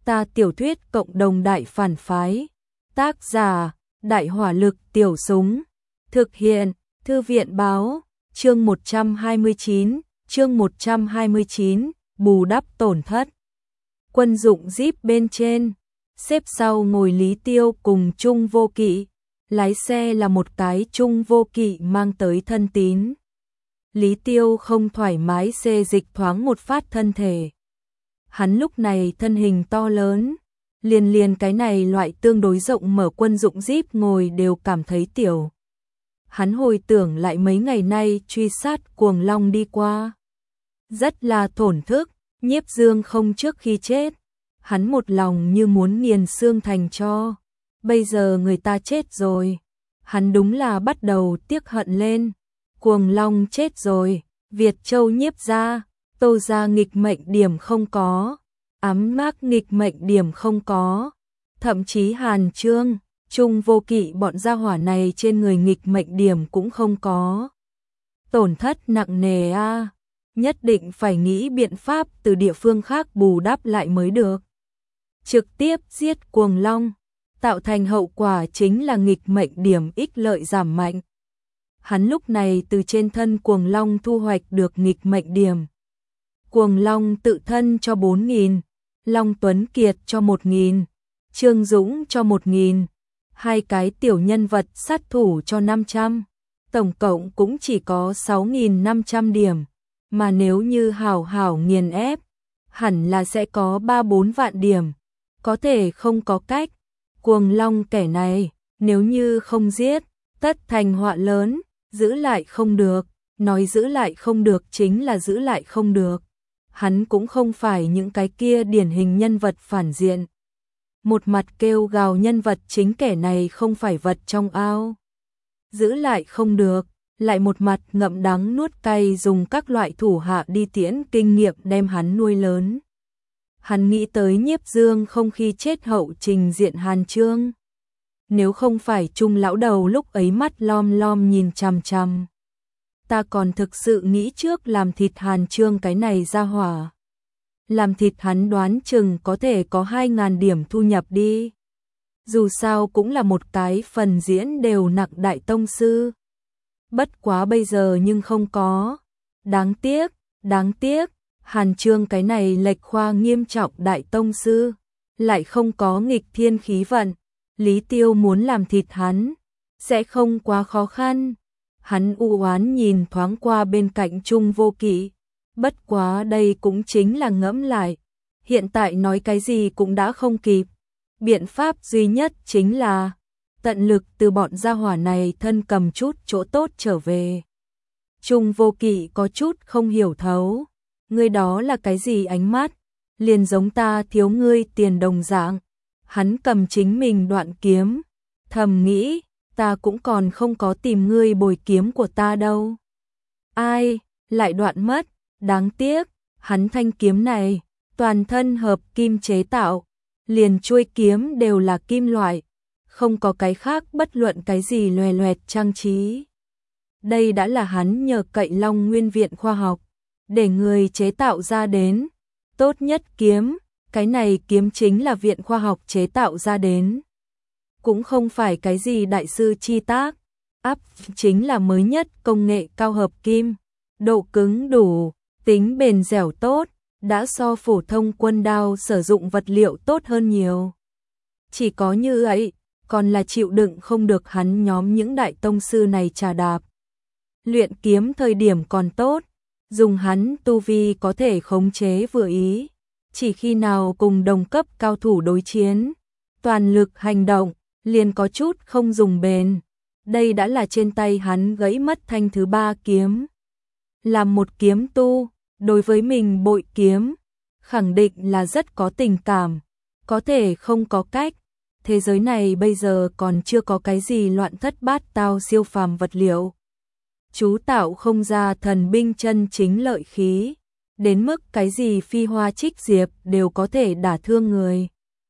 Ta tiểu thuyết cộng đồng đại phản phái. Tác giả, Đại hỏa lực tiểu súng. Thực hiện, Thư viện báo, chương 129, bù đắp tổn thất. Quân dụng Jeep bên trên, xếp sau ngồi Lý Tiêu cùng Trung Vô Kỵ, lái xe là một cái Trung Vô Kỵ mang tới thân tín. Lý Tiêu không thoải mái xê dịch thoáng một phát thân thể. Hắn lúc này thân hình to lớn, liền cái này loại tương đối rộng mở quân dụng Jeep ngồi đều cảm thấy tiểu. Hắn hồi tưởng lại mấy ngày nay truy sát Cuồng Long đi qua. Rất là thổn thức, Nhiếp Dương không trước khi chết. Hắn một lòng như muốn nghiền xương thành tro. Bây giờ người ta chết rồi. Hắn đúng là bắt đầu tiếc hận lên. Cuồng Long chết rồi, Việt Châu Nhiếp gia, Tô gia nghịch mệnh điểm không có, Ám Mác nghịch mệnh điểm không có, thậm chí Hàn Trương, Trung Vô Kỵ bọn gia hỏa này trên người nghịch mệnh điểm cũng không có. Tổn thất nặng nề a, nhất định phải nghĩ biện pháp từ địa phương khác bù đắp lại mới được. Trực tiếp giết Cuồng Long, tạo thành hậu quả chính là nghịch mệnh điểm ích lợi giảm mạnh. Hắn lúc này từ trên thân Cuồng Long thu hoạch được nghịch mệnh điểm. Cuồng Long tự thân cho 4.000, Long Tuấn Kiệt cho 1.000, Trương Dũng cho 1.000, hai cái tiểu nhân vật sát thủ cho 500, tổng cộng cũng chỉ có 6.500 điểm, mà nếu như hảo nghiền ép, hẳn là sẽ có 3-4 vạn điểm, có thể không có cách. Cuồng Long kẻ này, nếu như không giết, tất thành họa lớn. Giữ lại không được, nói giữ lại không được chính là giữ lại không được. Hắn cũng không phải những cái kia điển hình nhân vật phản diện. Một mặt kêu gào nhân vật chính kẻ này không phải vật trong ao. Giữ lại không được, lại một mặt ngậm đắng nuốt cay dùng các loại thủ hạ đi tiễn kinh nghiệm đem hắn nuôi lớn. Hắn nghĩ tới Nhiếp Dương không khi chết hậu trình diện Hàn Trương. Nếu không phải Trung lão đầu lúc ấy mắt lom lom nhìn chằm chằm, ta còn thực sự nghĩ trước làm thịt Hàn Trương cái này ra hỏa. Làm thịt hắn đoán chừng có thể có 2.000 điểm thu nhập đi. Dù sao cũng là một cái phần diễn đều nặng đại tông sư. Bất quá bây giờ nhưng không có. Đáng tiếc, Hàn Trương cái này lệch khoa nghiêm trọng đại tông sư, lại không có nghịch thiên khí vận. Lý Tiêu muốn làm thịt hắn, sẽ không quá khó khăn. Hắn u oán nhìn thoáng qua bên cạnh Trung Vô Kỵ. Bất quá đây cũng chính là ngẫm lại. Hiện tại nói cái gì cũng đã không kịp. Biện pháp duy nhất chính là tận lực từ bọn gia hỏa này thân cầm chút chỗ tốt trở về. Trung Vô Kỵ có chút không hiểu thấu. Ngươi đó là cái gì ánh mắt? Liền giống ta thiếu ngươi tiền đồng dạng. Hắn cầm chính mình đoạn kiếm, thầm nghĩ, ta cũng còn không có tìm ngươi bồi kiếm của ta đâu. Ai, lại đoạn mất, đáng tiếc, hắn thanh kiếm này, toàn thân hợp kim chế tạo, liền chuôi kiếm đều là kim loại, không có cái khác bất luận cái gì loè loẹt trang trí. Đây đã là hắn nhờ cậy Long Nguyên Viện Khoa học, để người chế tạo ra đến, tốt nhất kiếm. Cái này kiếm chính là viện khoa học chế tạo ra đến. Cũng không phải cái gì đại sư chi tác. Áp chính là mới nhất công nghệ cao hợp kim. Độ cứng đủ, tính bền dẻo tốt, đã so phổ thông quân đao sử dụng vật liệu tốt hơn nhiều. Chỉ có như vậy, còn là chịu đựng không được hắn nhóm những đại tông sư này trà đạp. Luyện kiếm thời điểm còn tốt, dùng hắn tu vi có thể khống chế vừa ý. Chỉ khi nào cùng đồng cấp cao thủ đối chiến, toàn lực hành động, liền có chút không dùng bền. Đây đã là trên tay hắn gãy mất thanh thứ 3 kiếm. Làm một kiếm tu, đối với mình bội kiếm, khẳng định là rất có tình cảm, có thể không có cách. Thế giới này bây giờ còn chưa có cái gì loạn thất bát tao siêu phàm vật liệu. Chú tạo không ra thần binh chân chính lợi khí. Đến mức cái gì phi hoa trích diệp đều có thể đả thương người.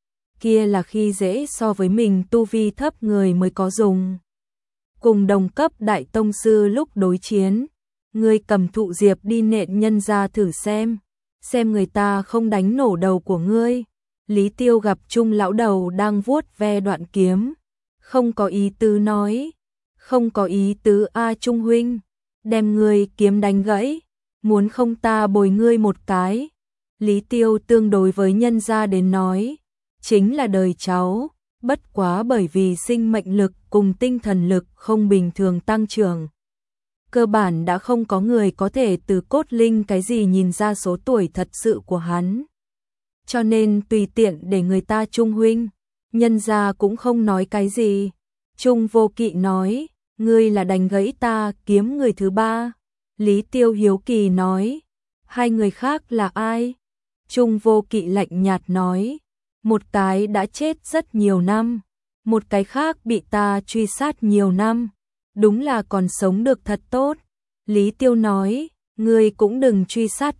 Kia là khi dễ so với mình tu vi thấp người mới có dùng. Cùng đồng cấp đại tông sư lúc đối chiến, ngươi cầm thụ diệp đi nện nhân ra thử xem người ta không đánh nổ đầu của ngươi. Lý Tiêu gặp Trung lão đầu đang vuốt ve đoạn kiếm, không có ý tứ nói, không có ý tứ a Trung huynh, đem ngươi kiếm đánh gãy, muốn không ta bồi ngươi một cái. Lý Tiêu tương đối với nhân gia đến nói, chính là đời cháu, bất quá bởi vì sinh mệnh lực cùng tinh thần lực không bình thường tăng trưởng. Cơ bản đã không có người có thể từ cốt linh cái gì nhìn ra số tuổi thật sự của hắn. Cho nên tùy tiện để người ta Trung huynh, nhân gia cũng không nói cái gì. Trung Vô Kỵ nói, ngươi là đánh gãy ta kiếm người thứ ba. Lý Tiêu hiếu kỳ nói, hai người khác là ai? Trung Vô Kỵ lạnh nhạt nói, một cái đã chết rất nhiều năm, một cái khác bị ta truy sát nhiều năm, đúng là còn sống được thật tốt. Lý Tiêu nói, ngươi cũng đừng truy sát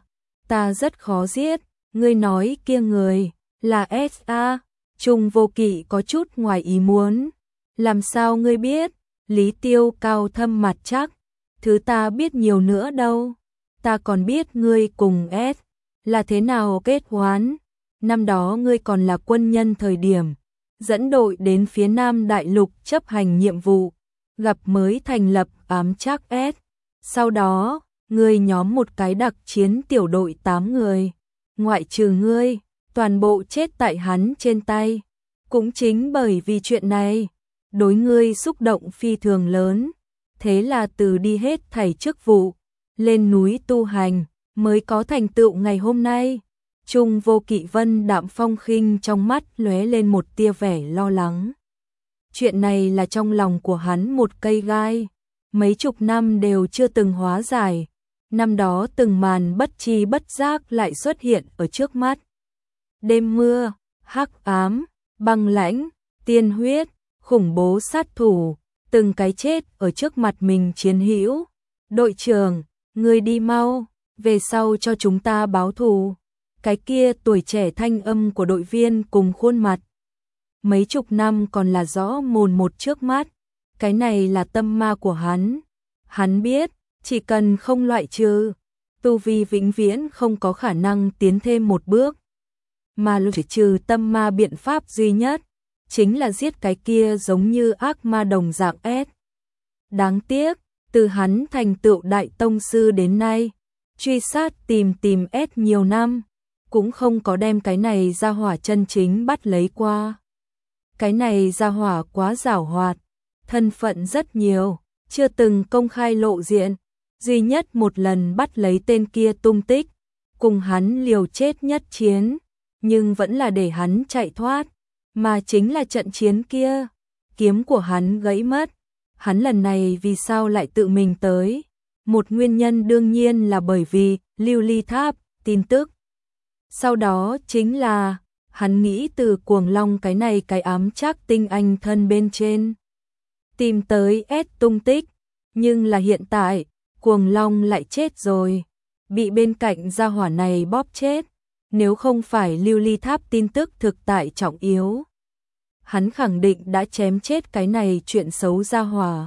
ta rất khó giết, ngươi nói kia người là S.A. Trung Vô Kỵ có chút ngoài ý muốn, làm sao ngươi biết? Lý Tiêu cao thâm mặt chắc, thứ ta biết nhiều nữa đâu, ta còn biết ngươi cùng S là thế nào kết oán. Năm đó ngươi còn là quân nhân thời điểm, dẫn đội đến phía Nam Đại Lục chấp hành nhiệm vụ, gặp mới thành lập ám trác S. Sau đó, ngươi nhóm một cái đặc chiến tiểu đội 8 người, ngoại trừ ngươi, toàn bộ chết tại hắn trên tay. Cũng chính bởi vì chuyện này, đối ngươi xúc động phi thường lớn, thế là từ đi hết thảy chức vụ, lên núi tu hành, mới có thành tựu ngày hôm nay. Trung Vô Kỵ vân đạm phong khinh trong mắt lóe lên một tia vẻ lo lắng. Chuyện này là trong lòng của hắn một cây gai, mấy chục năm đều chưa từng hóa giải. Năm đó từng màn bất tri bất giác lại xuất hiện ở trước mắt. Đêm mưa, hắc ám, băng lãnh, tiên huyết, khủng bố sát thủ, từng cái chết ở trước mặt mình chiến hữu. Đội trưởng, ngươi đi mau, về sau cho chúng ta báo thù. Cái kia tuổi trẻ thanh âm của đội viên cùng khuôn mặt. Mấy chục năm còn là rõ mồn một trước mắt. Cái này là tâm ma của hắn. Hắn biết, chỉ cần không loại trừ, tu vi vĩnh viễn không có khả năng tiến thêm một bước. Mà loại trừ tâm ma biện pháp duy nhất, chính là giết cái kia giống như ác ma đồng dạng S. Đáng tiếc, từ hắn thành tựu đại tông sư đến nay, truy sát tìm S nhiều năm, cũng không có đem cái này ra hỏa chân chính bắt lấy qua. Cái này ra hỏa quá giảo hoạt, thân phận rất nhiều, chưa từng công khai lộ diện, duy nhất một lần bắt lấy tên kia tung tích, cùng hắn liều chết nhất chiến, nhưng vẫn là để hắn chạy thoát, mà chính là trận chiến kia, kiếm của hắn gãy mất. Hắn lần này vì sao lại tự mình tới? Một nguyên nhân đương nhiên là bởi vì Lưu Ly Tháp, tin tức. Sau đó chính là, hắn nghĩ từ Cuồng Long cái này cái ám trác tinh anh thân bên trên. Tìm tới S tung tích, nhưng là hiện tại, Cuồng Long lại chết rồi, bị bên cạnh gia hỏa này bóp chết. Nếu không phải Lưu Ly Tháp tin tức thực tại trọng yếu, hắn khẳng định đã chém chết cái này chuyện xấu gia hỏa.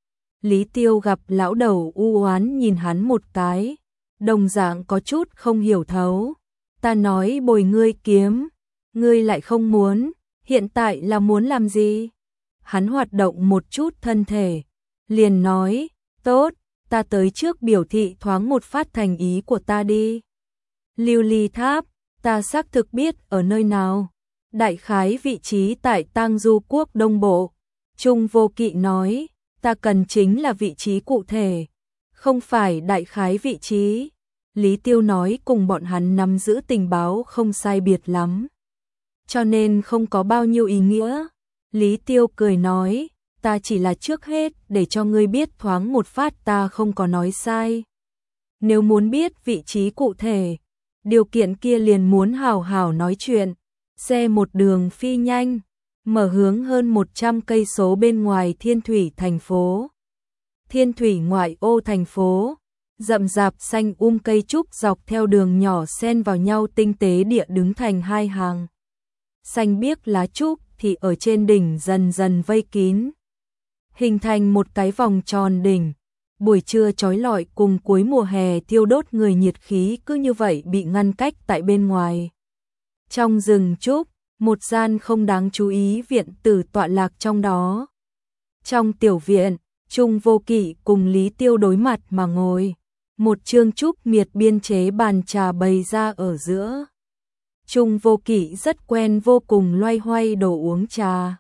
Lý Tiêu gặp lão đầu u oán nhìn hắn một cái, đồng dạng có chút không hiểu thấu. Ta nói bồi ngươi kiếm, ngươi lại không muốn, hiện tại là muốn làm gì? Hắn hoạt động một chút thân thể, liền nói, tốt, ta tới trước biểu thị thoáng một phát thành ý của ta đi. Lưu Ly Tháp, ta xác thực biết ở nơi nào, đại khái vị trí tại Tang Du quốc Đông Bộ. Trung Vô Kỵ nói, ta cần chính là vị trí cụ thể, không phải đại khái vị trí. Lý Tiêu nói cùng bọn hắn nắm giữ tình báo không sai biệt lắm, cho nên không có bao nhiêu ý nghĩa. Lý Tiêu cười nói, ta chỉ là trước hết để cho ngươi biết thoáng một phát ta không có nói sai. Nếu muốn biết vị trí cụ thể, điều kiện kia liền muốn hào hào nói chuyện. Xe một đường phi nhanh, mở hướng hơn 100 cây số bên ngoài Thiên Thủy thành phố. Thiên Thủy ngoại ô thành phố, rậm rạp xanh cây trúc dọc theo đường nhỏ xen vào nhau tinh tế địa đứng thành hai hàng. Xanh biếc lá trúc thì ở trên đỉnh dần dần vây kín, hình thành một cái vòng tròn đỉnh. Buổi trưa chói lọi cùng cuối mùa hè thiêu đốt người nhiệt khí cứ như vậy bị ngăn cách tại bên ngoài. Trong rừng trúc, một gian không đáng chú ý viện tử tọa lạc trong đó. Trong tiểu viện, Trung Vô Kỵ cùng Lý Tiêu đối mặt mà ngồi. Một chương trúc miệt biên chế bàn trà bày ra ở giữa. Trung Vô Kỵ rất quen vô cùng loay hoay đồ uống trà.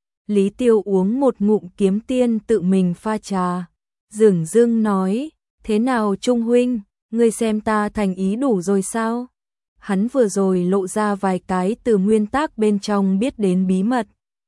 Lý Tiêu uống một ngụm kiếm tiên tự mình pha trà. Dửng dưng nói, thế nào Trung huynh, ngươi xem ta thành ý đủ rồi sao? Hắn vừa rồi lộ ra vài cái từ nguyên tác bên trong biết đến bí mật.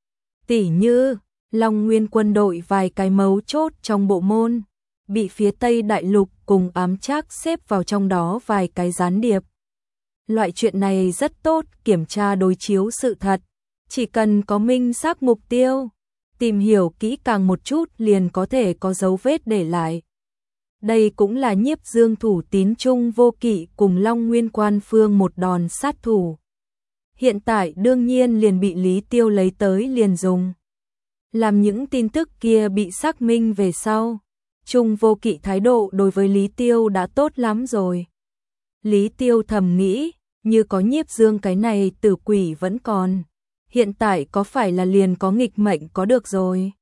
Tỉ như, Long Nguyên quân đội vài cái mấu chốt trong bộ môn, bị phía Tây Đại Lục cùng ám trác xếp vào trong đó vài cái gián điệp. Loại chuyện này rất tốt kiểm tra đối chiếu sự thật, chỉ cần có minh xác mục tiêu, tìm hiểu kỹ càng một chút liền có thể có dấu vết để lại. Đây cũng là Nhiếp Dương thủ tín Trung Vô Kỵ cùng Long Nguyên quan phương một đòn sát thủ. Hiện tại đương nhiên liền bị Lý Tiêu lấy tới liền dùng. Làm những tin tức kia bị xác minh về sau, Trung Vô Kỵ thái độ đối với Lý Tiêu đã tốt lắm rồi. Lý Tiêu thầm nghĩ, như có Nhiếp Dương cái này tử quỷ vẫn còn, hiện tại có phải là liền có nghịch mệnh có được rồi.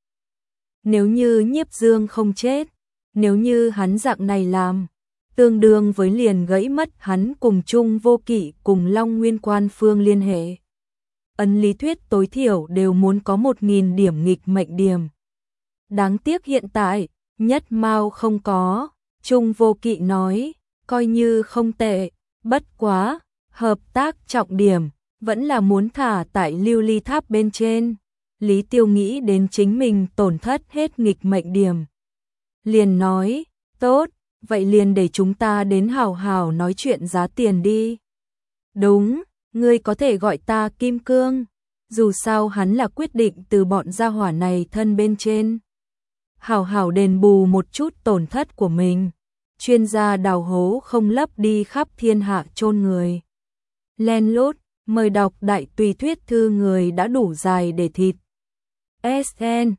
Nếu như Nhiếp Dương không chết, nếu như hắn dạng này làm, tương đương với liền gãy mất hắn cùng Trung Vô Kỵ cùng Long Nguyên quan phương liên hệ. Ấn lý thuyết tối thiểu đều muốn có 1000 điểm nghịch mệnh điểm. Đáng tiếc hiện tại, nhất mao không có. Trung Vô Kỵ nói, coi như không tệ, bất quá, hợp tác trọng điểm, vẫn là muốn thả tại lưu ly tháp bên trên. Lý Tiêu nghĩ đến chính mình tổn thất hết nghịch mệnh điểm. Liền nói, tốt, vậy liền để chúng ta đến hào hào nói chuyện giá tiền đi. Đúng, ngươi có thể gọi ta Kim Cương, dù sao hắn là quyết định từ bọn gia hỏa này thân bên trên. Hào hào đền bù một chút tổn thất của mình, chuyên gia đào hố không lấp đi khắp thiên hạ chôn người. Len lút, mời đọc đại tùy thuyết thư người đã đủ dài để thịt. SN